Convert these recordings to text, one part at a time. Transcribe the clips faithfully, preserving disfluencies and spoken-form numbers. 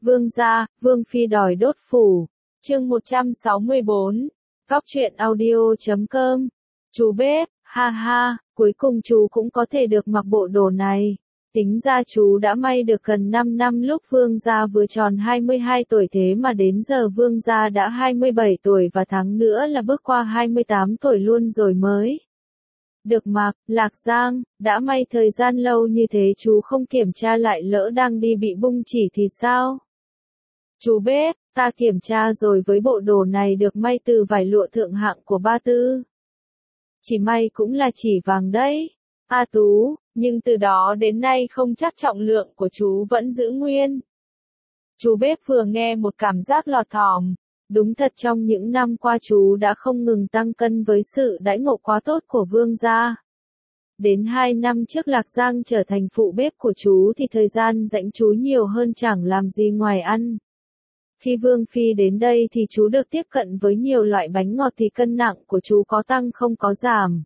Vương gia, Vương phi đòi đốt phủ. Chương một trăm sáu mươi bốn. Góc truyện audio chấm com. Chú bếp, ha ha, cuối cùng chú cũng có thể được mặc bộ đồ này. Tính ra chú đã may được gần năm năm lúc Vương gia vừa tròn hai mươi hai tuổi, thế mà đến giờ Vương gia đã hai mươi bảy tuổi và tháng nữa là bước qua hai mươi tám tuổi luôn rồi mới được mặc. Lạc Giang, đã may thời gian lâu như thế chú không kiểm tra lại, lỡ đang đi bị bung chỉ thì sao? Chú bếp, ta kiểm tra rồi, với bộ đồ này được may từ vải lụa thượng hạng của Ba Tư. Chỉ may cũng là chỉ vàng đấy. A Tú, nhưng từ đó đến nay không chắc trọng lượng của chú vẫn giữ nguyên. Chú bếp vừa nghe một cảm giác lọt thỏm. Đúng thật, trong những năm qua chú đã không ngừng tăng cân với sự đãi ngộ quá tốt của Vương gia. Đến hai năm trước Lạc Giang trở thành phụ bếp của chú thì thời gian rảnh chú nhiều hơn, chẳng làm gì ngoài ăn. Khi Vương phi đến đây thì chú được tiếp cận với nhiều loại bánh ngọt thì cân nặng của chú có tăng không có giảm.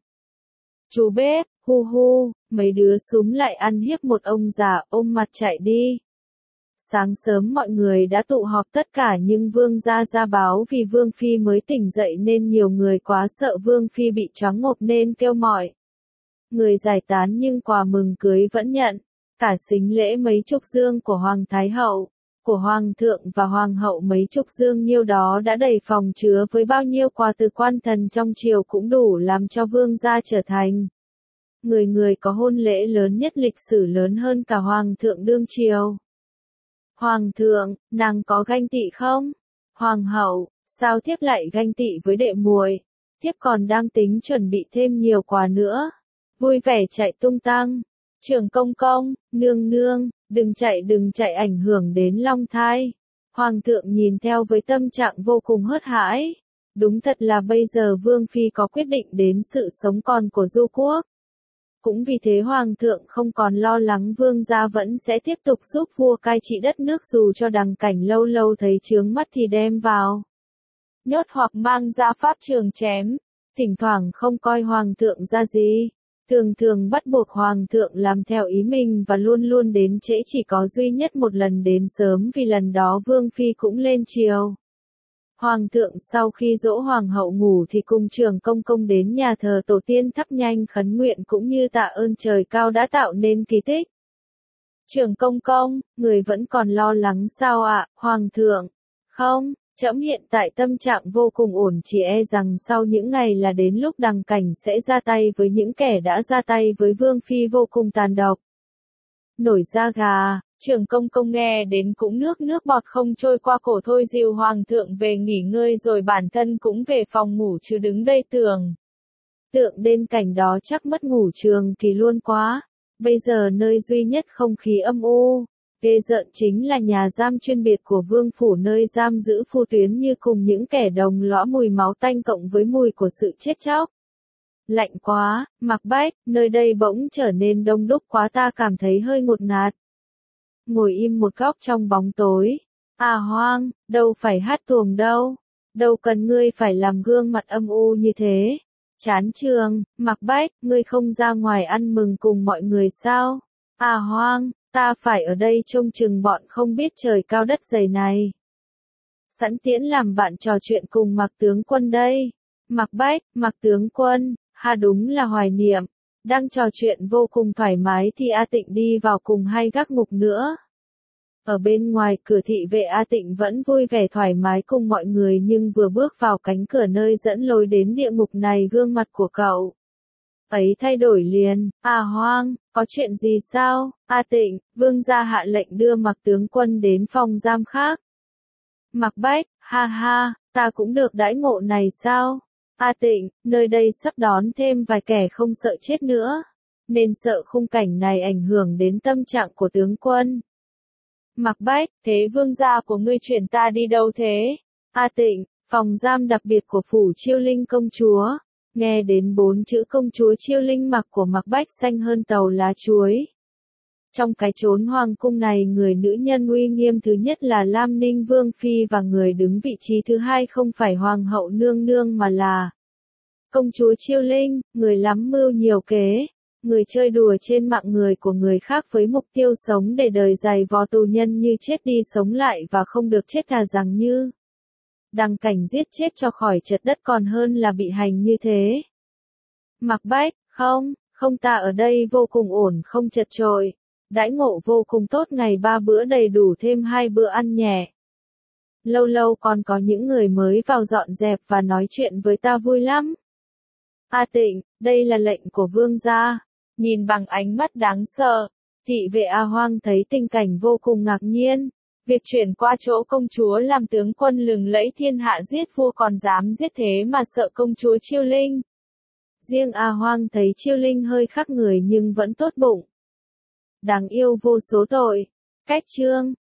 Chú bếp, hu hu, mấy đứa xúm lại ăn hiếp một ông già, ôm mặt chạy đi. Sáng sớm mọi người đã tụ họp tất cả, nhưng Vương gia ra báo vì Vương phi mới tỉnh dậy nên nhiều người quá sợ Vương phi bị choáng ngộp nên kêu mọi người giải tán, nhưng quà mừng cưới vẫn nhận. Cả sính lễ mấy chục dương của Hoàng Thái Hậu, của Hoàng thượng và Hoàng hậu mấy chục dương nhiêu đó đã đầy phòng chứa với bao nhiêu quà từ quan thần trong triều, cũng đủ làm cho Vương gia trở thành người người có hôn lễ lớn nhất lịch sử, lớn hơn cả Hoàng thượng đương triều. Hoàng thượng, nàng có ganh tị không? Hoàng hậu, sao thiếp lại ganh tị với đệ muội? Thiếp còn đang tính chuẩn bị thêm nhiều quà nữa. Vui vẻ chạy tung tăng. Trưởng công công, nương nương, đừng chạy đừng chạy, ảnh hưởng đến long thai. Hoàng thượng nhìn theo với tâm trạng vô cùng hớt hãi. Đúng thật là bây giờ Vương phi có quyết định đến sự sống còn của Du Quốc. Cũng vì thế Hoàng thượng không còn lo lắng Vương gia vẫn sẽ tiếp tục giúp vua cai trị đất nước, dù cho đằng cảnh lâu lâu thấy chướng mắt thì đem vào nhốt hoặc mang ra pháp trường chém. Thỉnh thoảng không coi Hoàng thượng ra gì, thường thường bắt buộc Hoàng thượng làm theo ý mình và luôn luôn đến trễ, chỉ có duy nhất một lần đến sớm, vì lần đó Vương phi cũng lên triều. Hoàng thượng sau khi dỗ Hoàng hậu ngủ thì cùng trưởng công công đến nhà thờ tổ tiên thắp nhang khấn nguyện cũng như tạ ơn trời cao đã tạo nên kỳ tích. Trưởng công công, người vẫn còn lo lắng sao ạ, Hoàng thượng? Không, trẫm hiện tại tâm trạng vô cùng ổn, chỉ e rằng sau những ngày là đến lúc đằng cảnh sẽ ra tay với những kẻ đã ra tay với Vương phi vô cùng tàn độc. Nổi da gà. Trưởng công công nghe đến cũng nước nước bọt không trôi qua cổ thôi, dìu Hoàng thượng về nghỉ ngơi rồi bản thân cũng về phòng ngủ, chứ đứng đây tưởng tượng đến cảnh đó chắc mất ngủ trường thì luôn quá. Bây giờ nơi duy nhất không khí âm u, ghê rợn chính là nhà giam chuyên biệt của Vương phủ, nơi giam giữ Phu Tuyến Như cùng những kẻ đồng lõa mùi máu tanh cộng với mùi của sự chết chóc. Lạnh quá, Mạc Bách, nơi đây bỗng trở nên đông đúc quá, ta cảm thấy hơi ngột ngạt. Ngồi im một góc trong bóng tối. À Hoang, đâu phải hát tuồng đâu. Đâu cần ngươi phải làm gương mặt âm u như thế. Chán trường, Mạc Bách, ngươi không ra ngoài ăn mừng cùng mọi người sao? À Hoang, ta phải ở đây trông chừng bọn không biết trời cao đất dày này. Sẵn tiễn làm bạn trò chuyện cùng Mạc tướng quân đây. Mạc Bách, Mạc tướng quân, ha đúng là hoài niệm. Đang trò chuyện vô cùng thoải mái thì A Tịnh đi vào cùng hai gác ngục nữa. Ở bên ngoài cửa thị vệ, A Tịnh vẫn vui vẻ thoải mái cùng mọi người, nhưng vừa bước vào cánh cửa nơi dẫn lối đến địa ngục này, gương mặt của cậu ấy thay đổi liền. À Hoang, có chuyện gì sao? A Tịnh, Vương gia hạ lệnh đưa Mạc tướng quân đến phòng giam khác. Mạc Bách, ha ha, ta cũng được đãi ngộ này sao? A Tịnh, nơi đây sắp đón thêm vài kẻ không sợ chết nữa, nên sợ khung cảnh này ảnh hưởng đến tâm trạng của tướng quân. Mạc Bách, thế vương gia của ngươi chuyển ta đi đâu thế? A Tịnh, phòng giam đặc biệt của phủ Chiêu Linh công chúa. Nghe đến bốn chữ công chúa Chiêu Linh, mặt của Mạc Bách xanh hơn tàu lá chuối. Trong cái chốn hoàng cung này, người nữ nhân uy nghiêm thứ nhất là Lam Ninh Vương phi, và người đứng vị trí thứ hai không phải hoàng hậu nương nương mà là công chúa Chiêu Linh, người lắm mưu nhiều kế, Người chơi đùa trên mạng người của người khác với mục tiêu sống để đời dày vò tù nhân như chết đi sống lại và không được chết thà rằng như đằng cảnh giết chết cho khỏi trật đất còn hơn là bị hành như thế. Mạc Bách, không, không ta ở đây vô cùng ổn không chật chội. Đãi ngộ vô cùng tốt ngày ba bữa đầy đủ thêm hai bữa ăn nhẹ. Lâu lâu còn có những người mới vào dọn dẹp và nói chuyện với ta vui lắm. A Tịnh, đây là lệnh của vương gia. Nhìn bằng ánh mắt đáng sợ, thị vệ A Hoang thấy tình cảnh vô cùng ngạc nhiên. Việc chuyển qua chỗ công chúa làm tướng quân lừng lẫy thiên hạ giết vua còn dám giết thế mà sợ công chúa Chiêu Linh. Riêng A Hoang thấy Chiêu Linh hơi khác người nhưng vẫn tốt bụng. Đáng yêu vô số tội. Cách chương